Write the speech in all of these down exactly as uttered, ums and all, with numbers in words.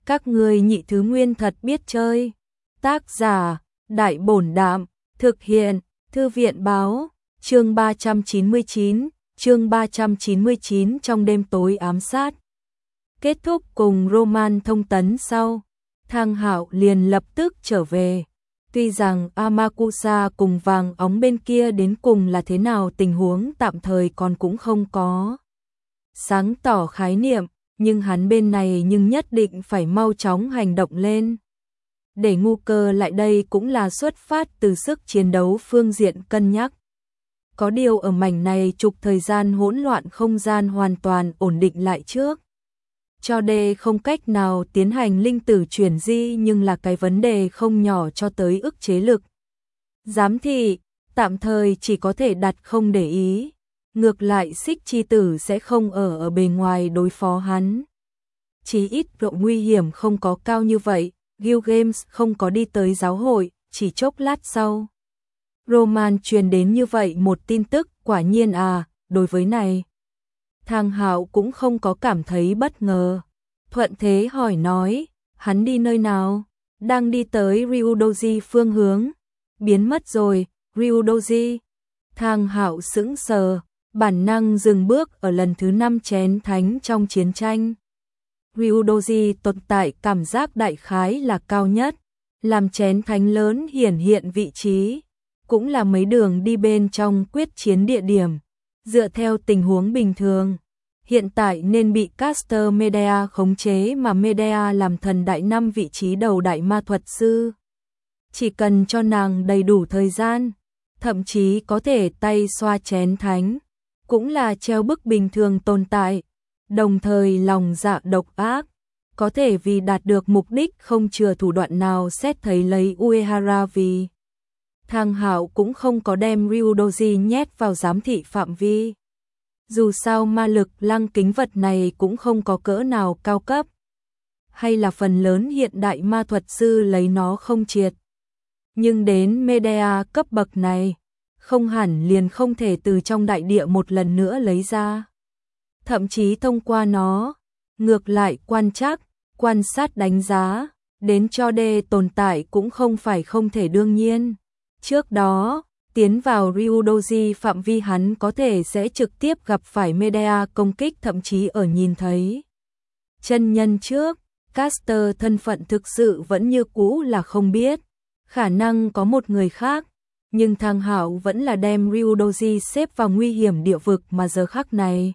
Các ngươi nhị thứ nguyên thật biết chơi. Tác giả, Đại Bổn Đạm, thực hiện, Thư viện Báo, chương ba trăm chín mươi chín, chương ba trăm chín mươi chín trong đêm tối ám sát. Kết thúc cùng Roman thông tấn sau, Thang Hạo liền lập tức trở về. Tuy rằng Amakusa cùng vàng óng bên kia đến cùng là thế nào tình huống tạm thời còn cũng không có sáng tỏ khái niệm, nhưng hắn bên này nhưng nhất định phải mau chóng hành động lên. Để ngu cơ lại đây cũng là xuất phát từ sức chiến đấu phương diện cân nhắc. Có điều ở mảnh này trục thời gian hỗn loạn không gian hoàn toàn ổn định lại trước. Cho đê không cách nào tiến hành linh tử chuyển di nhưng là cái vấn đề không nhỏ cho tới ức chế lực. Giám thị, tạm thời chỉ có thể đặt không để ý. Ngược lại xích chi tử sẽ không ở ở bề ngoài đối phó hắn. Chỉ ít độ nguy hiểm không có cao như vậy, Gilgamesh không có đi tới giáo hội, chỉ chốc lát sau. Roman truyền đến như vậy một tin tức, quả nhiên à, đối với này. Thang Hạo cũng không có cảm thấy bất ngờ. Thuận thế hỏi nói, hắn đi nơi nào? Đang đi tới Ryudoji phương hướng. Biến mất rồi, Ryudoji. Thang Hạo sững sờ, bản năng dừng bước ở lần thứ năm chén thánh trong chiến tranh. Ryudoji tồn tại cảm giác đại khái là cao nhất, làm chén thánh lớn hiển hiện vị trí, cũng là mấy đường đi bên trong quyết chiến địa điểm. Dựa theo tình huống bình thường, hiện tại nên bị Caster Medea khống chế mà Medea làm thần đại năm vị trí đầu đại ma thuật sư. Chỉ cần cho nàng đầy đủ thời gian, thậm chí có thể tay xoa chén thánh, cũng là treo bức bình thường tồn tại, đồng thời lòng dạ độc ác, có thể vì đạt được mục đích không chừa thủ đoạn nào xét thấy lấy Uehara vì. Thang Hạo cũng không có đem Ryudoji nhét vào giám thị phạm vi. Dù sao ma lực lăng kính vật này cũng không có cỡ nào cao cấp. Hay là phần lớn hiện đại ma thuật sư lấy nó không triệt. Nhưng đến Medea cấp bậc này, không hẳn liền không thể từ trong đại địa một lần nữa lấy ra. Thậm chí thông qua nó, ngược lại quan trắc, quan sát đánh giá, đến cho đê tồn tại cũng không phải không thể đương nhiên. Trước đó, tiến vào Ryudoji phạm vi hắn có thể sẽ trực tiếp gặp phải Medea công kích thậm chí ở nhìn thấy. Chân nhân trước, caster thân phận thực sự vẫn như cũ là không biết, khả năng có một người khác, nhưng Thang Hạo vẫn là đem Ryudoji xếp vào nguy hiểm địa vực mà giờ khắc này.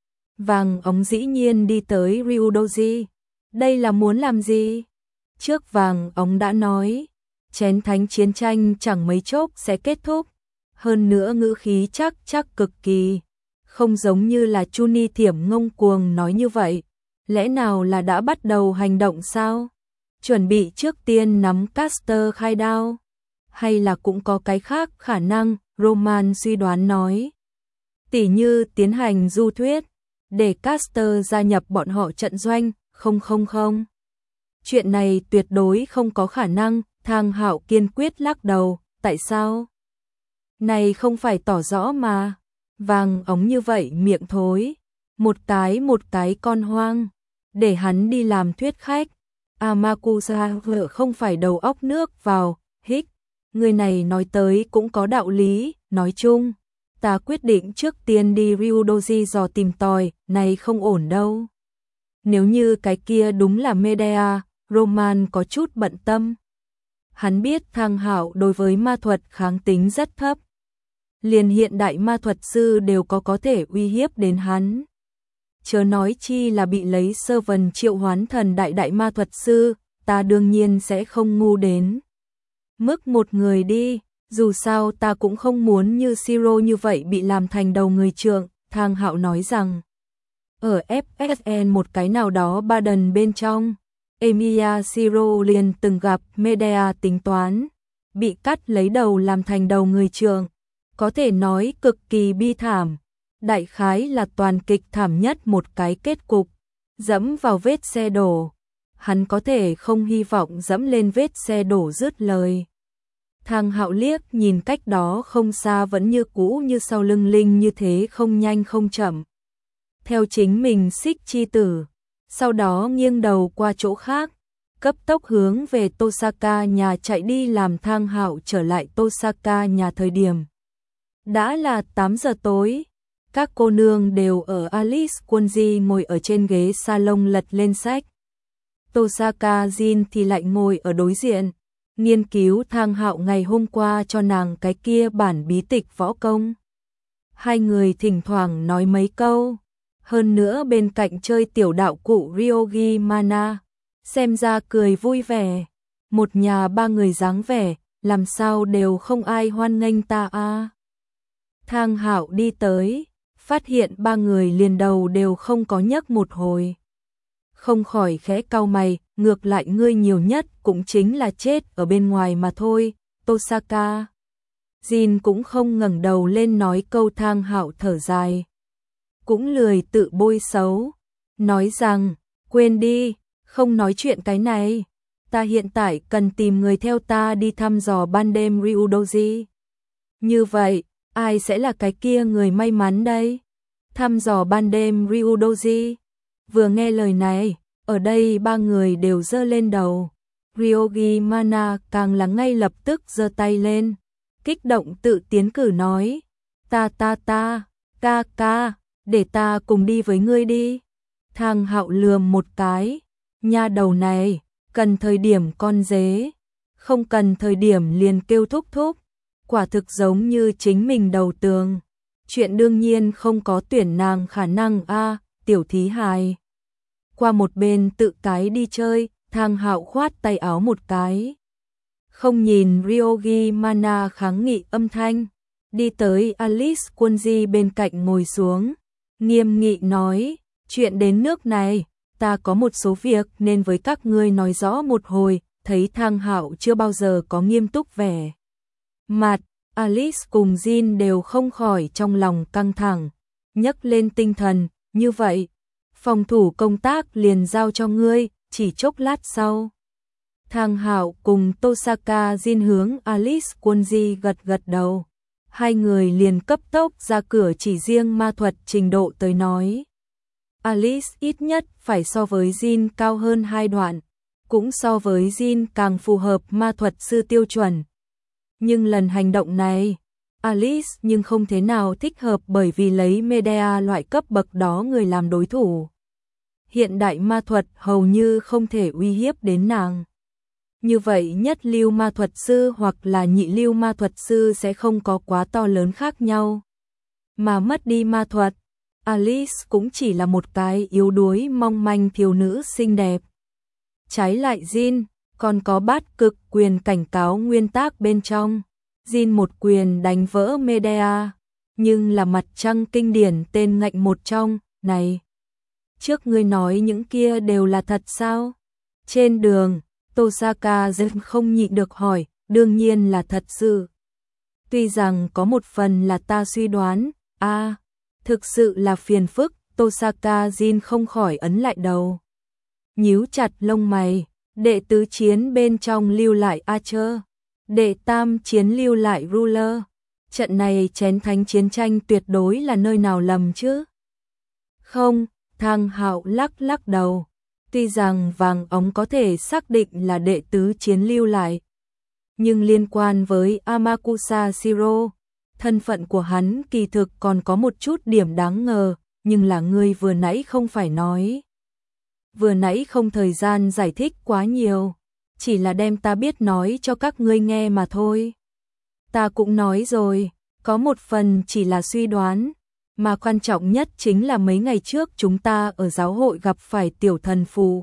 Vàng óng dĩ nhiên đi tới Ryudoji, đây là muốn làm gì? Trước vàng óng đã nói, chén thánh chiến tranh chẳng mấy chốc sẽ kết thúc, hơn nữa ngữ khí chắc chắc cực kỳ, không giống như là Chuni Thiểm ngông cuồng nói như vậy, lẽ nào là đã bắt đầu hành động sao? Chuẩn bị trước tiên nắm caster khai đao, hay là cũng có cái khác khả năng, Roman suy đoán nói. Tỉ như tiến hành du thuyết, để caster gia nhập bọn họ trận doanh, không không không. Chuyện này tuyệt đối không có khả năng, Thang Hạo kiên quyết lắc đầu, tại sao? Này không phải tỏ rõ mà, vàng óng như vậy miệng thối, một cái một cái con hoang, để hắn đi làm thuyết khách. Amakusa vợ không phải đầu óc nước vào, hích, người này nói tới cũng có đạo lý, nói chung, ta quyết định trước tiên đi Ryudoji dò tìm tòi, này không ổn đâu. Nếu như cái kia đúng là Medea, Roman có chút bận tâm. Hắn biết Thang Hạo đối với ma thuật kháng tính rất thấp. Liền hiện đại ma thuật sư đều có có thể uy hiếp đến hắn. Chớ nói chi là bị lấy sơ vần triệu hoán thần đại đại ma thuật sư, ta đương nhiên sẽ không ngu đến mức một người đi, dù sao ta cũng không muốn như Siro như vậy bị làm thành đầu người trượng. Thang Hạo nói rằng, ở ép ét en một cái nào đó ba đần bên trong, Emiya Siro liền từng gặp Medea tính toán, bị cắt lấy đầu làm thành đầu người trượng, có thể nói cực kỳ bi thảm, đại khái là toàn kịch thảm nhất một cái kết cục, dẫm vào vết xe đổ, hắn có thể không hy vọng dẫm lên vết xe đổ dứt lời. Thang Hạo liếc nhìn cách đó không xa vẫn như cũ như sau lưng linh như thế không nhanh không chậm. Theo chính mình xích chi tử, sau đó nghiêng đầu qua chỗ khác, cấp tốc hướng về Tosaka nhà chạy đi, làm Thang Hạo trở lại Tosaka nhà thời điểm đã là tám giờ tối. Các cô nương đều ở Alice Quân ngồi ở trên ghế salon lật lên sách. Tosaka Jin thì lại ngồi ở đối diện, nghiên cứu Thang Hạo ngày hôm qua cho nàng cái kia bản bí tịch võ công. Hai người thỉnh thoảng nói mấy câu, hơn nữa bên cạnh chơi tiểu đạo cụ Ryogi Mana, xem ra cười vui vẻ. Một nhà ba người dáng vẻ, làm sao đều không ai hoan nghênh ta a. Thang Hạo đi tới, phát hiện ba người liền đầu đều không có nhấc một hồi. Không khỏi khẽ cau mày, ngược lại ngươi nhiều nhất cũng chính là chết ở bên ngoài mà thôi, Tosaka. Jin cũng không ngẩng đầu lên nói câu. Thang Hạo thở dài, cũng lười tự bôi xấu, nói rằng, quên đi, không nói chuyện cái này. Ta hiện tại cần tìm người theo ta đi thăm dò ban đêm Ryudoji. Như vậy, ai sẽ là cái kia người may mắn đây? Thăm dò ban đêm Ryudoji. Vừa nghe lời này, ở đây ba người đều giơ lên đầu. Ryogi Mana càng là ngay lập tức giơ tay lên, kích động tự tiến cử nói, ta ta ta, ca ca, để ta cùng đi với ngươi đi. Thang Hạo lườm một cái, nha đầu này, cần thời điểm con dế, không cần thời điểm liền kêu thúc thúc, quả thực giống như chính mình đầu tường. Chuyện đương nhiên không có tuyển nàng khả năng a, tiểu thí hài. Qua một bên tự cái đi chơi, Thang Hạo khoát tay áo một cái, không nhìn Ryogi Mana kháng nghị âm thanh, đi tới Alice Quân bên cạnh ngồi xuống, nghiêm nghị nói, chuyện đến nước này, ta có một số việc nên với các ngươi nói rõ một hồi. Thấy Thang Hạo chưa bao giờ có nghiêm túc vẻ mặt, Alice cùng Jin đều không khỏi trong lòng căng thẳng, nhấc lên tinh thần, như vậy, phòng thủ công tác liền giao cho ngươi. Chỉ chốc lát sau, Thang Hạo cùng Tosaka Jin hướng Alice Quân gật gật đầu, hai người liền cấp tốc ra cửa. Chỉ riêng ma thuật trình độ tới nói, Alice ít nhất phải so với Jin cao hơn hai đoạn, cũng so với Jin càng phù hợp ma thuật sư tiêu chuẩn. Nhưng lần hành động này, Alice nhưng không thế nào thích hợp, bởi vì lấy Medea loại cấp bậc đó người làm đối thủ, hiện đại ma thuật hầu như không thể uy hiếp đến nàng. Như vậy nhất lưu ma thuật sư hoặc là nhị lưu ma thuật sư sẽ không có quá to lớn khác nhau. Mà mất đi ma thuật, Alice cũng chỉ là một cái yếu đuối mong manh thiếu nữ xinh đẹp. Trái lại Jin, còn có bát cực quyền cảnh cáo nguyên tắc bên trong. Jin một quyền đánh vỡ Medea, nhưng là mặt trăng kinh điển tên ngạnh một trong, này. Trước ngươi nói những kia đều là thật sao? Trên đường, Tosaka Jin không nhịn được hỏi, đương nhiên là thật sự. Tuy rằng có một phần là ta suy đoán, a à, thực sự là phiền phức. Tosaka Jin không khỏi ấn lại đầu, nhíu chặt lông mày. Đệ tứ chiến bên trong lưu lại Archer, đệ tam chiến lưu lại Ruler. Trận này chén thánh chiến tranh tuyệt đối là nơi nào lầm chứ? Không, Thang Hạo lắc lắc đầu. Tuy rằng vàng ống có thể xác định là đệ tứ chiến lưu lại, nhưng liên quan với Amakusa Shiro, thân phận của hắn kỳ thực còn có một chút điểm đáng ngờ, nhưng là ngươi vừa nãy không phải nói. Vừa nãy không thời gian giải thích quá nhiều, chỉ là đem ta biết nói cho các ngươi nghe mà thôi. Ta cũng nói rồi, có một phần chỉ là suy đoán, mà quan trọng nhất chính là mấy ngày trước chúng ta ở giáo hội gặp phải tiểu thần phù.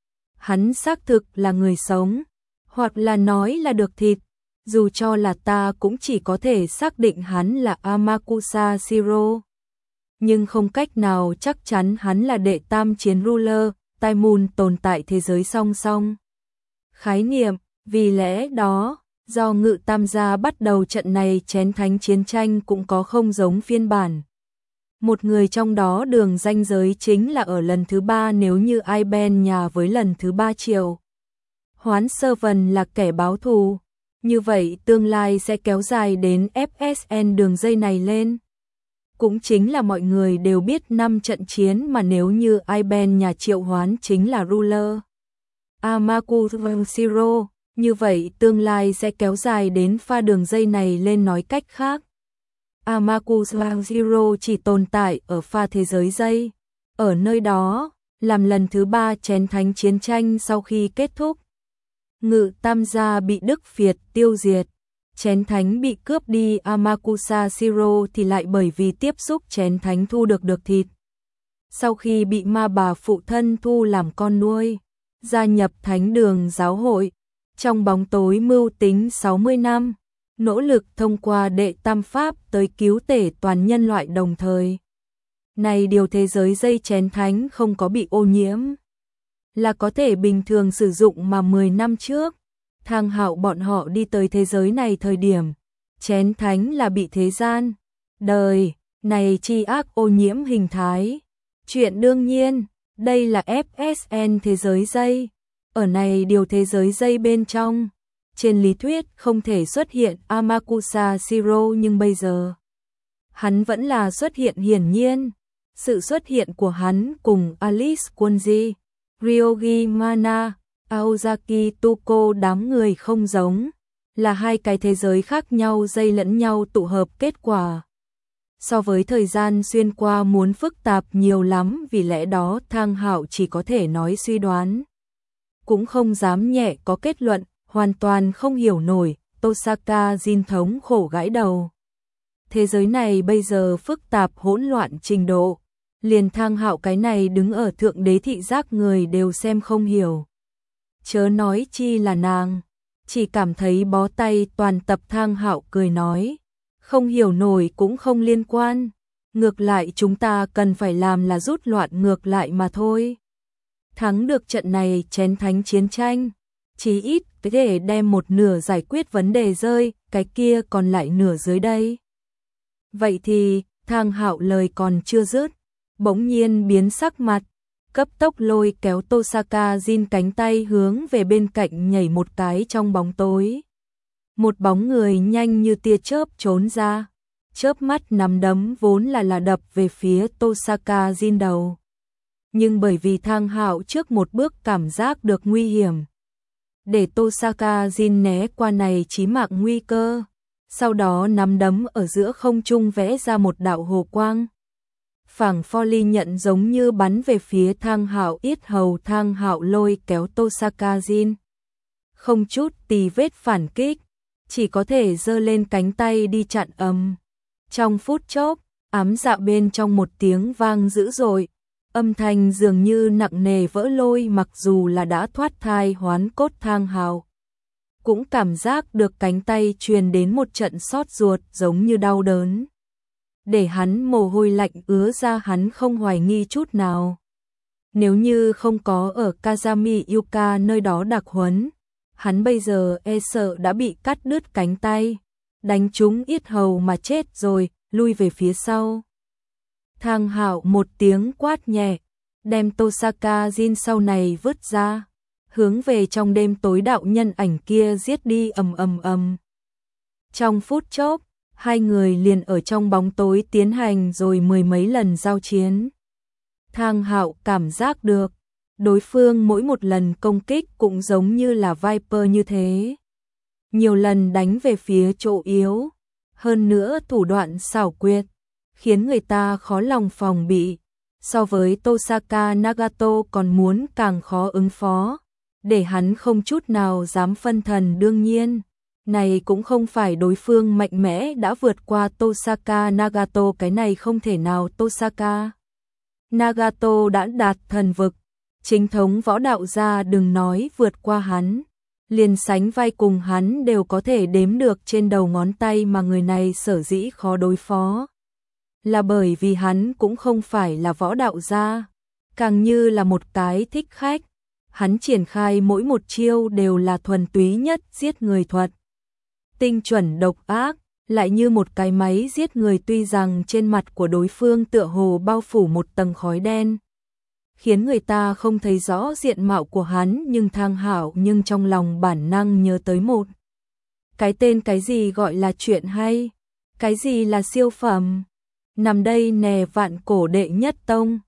Hắn xác thực là người sống, hoặc là nói là được thịt, dù cho là ta cũng chỉ có thể xác định hắn là Amakusa Shiro, nhưng không cách nào chắc chắn hắn là đệ tam chiến Ruler. Tai Moon tồn tại thế giới song song khái niệm, vì lẽ đó, do Ngự Tam gia bắt đầu trận này chén thánh chiến tranh cũng có không giống phiên bản. Một người trong đó đường ranh giới chính là ở lần thứ ba, nếu như Iben nhà với lần thứ ba Triệu Hoán Sơ Vân là kẻ báo thù, như vậy tương lai sẽ kéo dài đến ép ét en đường dây này lên. Cũng chính là mọi người đều biết năm trận chiến mà nếu như Iben nhà Triệu Hoán chính là Ruler. Amakushiro, như vậy tương lai sẽ kéo dài đến pha đường dây này lên, nói cách khác. Amakushiro chỉ tồn tại ở pha thế giới dây. Ở nơi đó, làm lần thứ ba chén thánh chiến tranh sau khi kết thúc. Ngự tam gia bị Đức Việt tiêu diệt. Chén thánh bị cướp đi, Amakushiro thì lại bởi vì tiếp xúc chén thánh thu được được thịt. Sau khi bị ma bà phụ thân thu làm con nuôi, gia nhập thánh đường giáo hội, trong bóng tối mưu tính sáu mươi năm, nỗ lực thông qua đệ tam pháp tới cứu tể toàn nhân loại đồng thời. Này điều thế giới dây chén thánh không có bị ô nhiễm, là có thể bình thường sử dụng mà mười năm trước. Thang Hạo bọn họ đi tới thế giới này thời điểm, chén thánh là bị thế gian đời này tri ác ô nhiễm hình thái. Chuyện đương nhiên, đây là ép ét en thế giới dây. Ở này điều thế giới dây bên trong, trên lý thuyết không thể xuất hiện Amakushiro, nhưng bây giờ hắn vẫn là xuất hiện. Hiển nhiên, sự xuất hiện của hắn cùng Alice Kunji, Ryogi Mana, Aozaki Tuko đám người không giống, là hai cái thế giới khác nhau dây lẫn nhau tụ hợp kết quả. So với thời gian xuyên qua muốn phức tạp nhiều lắm, vì lẽ đó Thang Hạo chỉ có thể nói suy đoán. Cũng không dám nhẹ có kết luận, hoàn toàn không hiểu nổi. Tosaka Jin thống khổ gãi đầu. Thế giới này bây giờ phức tạp hỗn loạn trình độ, liền Thang Hạo cái này đứng ở thượng đế thị giác người đều xem không hiểu. Chớ nói chi là nàng, chỉ cảm thấy bó tay toàn tập. Thang Hạo cười nói, không hiểu nổi cũng không liên quan, ngược lại chúng ta cần phải làm là rút loạn ngược lại mà thôi. Thắng được trận này chén thánh chiến tranh, chí ít có thể đem một nửa giải quyết vấn đề rơi, cái kia còn lại nửa dưới đây. Vậy thì, Thang Hạo lời còn chưa dứt, bỗng nhiên biến sắc mặt, cấp tốc lôi kéo Tosaka Jin cánh tay hướng về bên cạnh nhảy một cái trong bóng tối. Một bóng người nhanh như tia chớp trốn ra, chớp mắt nắm đấm vốn là là đập về phía Tosaka Jin đầu. Nhưng bởi vì Thang Hạo trước một bước cảm giác được nguy hiểm, để Tosaka Jin né qua này chí mạng nguy cơ, sau đó nắm đấm ở giữa không trung vẽ ra một đạo hồ quang. Phảng phất nhận giống như bắn về phía Thang Hạo yết hầu. Thang Hạo lôi kéo Tosaka Jin, không chút tì vết phản kích, chỉ có thể giơ lên cánh tay đi chặn. Ầm. Trong phút chốc, ám dạ bên trong một tiếng vang dữ dội, âm thanh dường như nặng nề vỡ lôi. Mặc dù là đã thoát thai hoán cốt, Thang Hạo cũng cảm giác được cánh tay truyền đến một trận xót ruột giống như đau đớn, để hắn mồ hôi lạnh ứa ra. Hắn không hoài nghi chút nào, nếu như không có ở Kazami Yuka nơi đó đặc huấn, hắn bây giờ e sợ đã bị cắt đứt cánh tay, đánh trúng yết hầu mà chết rồi. Lui về phía sau. Thang Hạo một tiếng quát nhẹ, đem Tosaka Jin sau này vứt ra, hướng về trong đêm tối đạo nhân ảnh kia giết đi. Ầm ầm ầm. Trong phút chốc, hai người liền ở trong bóng tối tiến hành rồi mười mấy lần giao chiến. Thang Hạo cảm giác được, đối phương mỗi một lần công kích cũng giống như là Viper như thế, nhiều lần đánh về phía chỗ yếu, hơn nữa thủ đoạn xảo quyệt, khiến người ta khó lòng phòng bị. So với Tosaka Nagato còn muốn càng khó ứng phó, để hắn không chút nào dám phân thần. Đương nhiên, này cũng không phải đối phương mạnh mẽ đã vượt qua Tosaka Nagato, cái này không thể nào. Tosaka Nagato đã đạt thần vực, chính thống võ đạo gia, đừng nói vượt qua hắn, liền sánh vai cùng hắn đều có thể đếm được trên đầu ngón tay. Mà người này sở dĩ khó đối phó, là bởi vì hắn cũng không phải là võ đạo gia, càng như là một cái thích khách. Hắn triển khai mỗi một chiêu đều là thuần túy nhất giết người thuật, tinh chuẩn độc ác, lại như một cái máy giết người. Tuy rằng trên mặt của đối phương tựa hồ bao phủ một tầng khói đen, khiến người ta không thấy rõ diện mạo của hắn, nhưng Thang Hạo nhưng trong lòng bản năng nhớ tới một cái tên. Cái gì gọi là chuyện hay, cái gì là siêu phẩm, nằm đây nè, vạn cổ đệ nhất tông.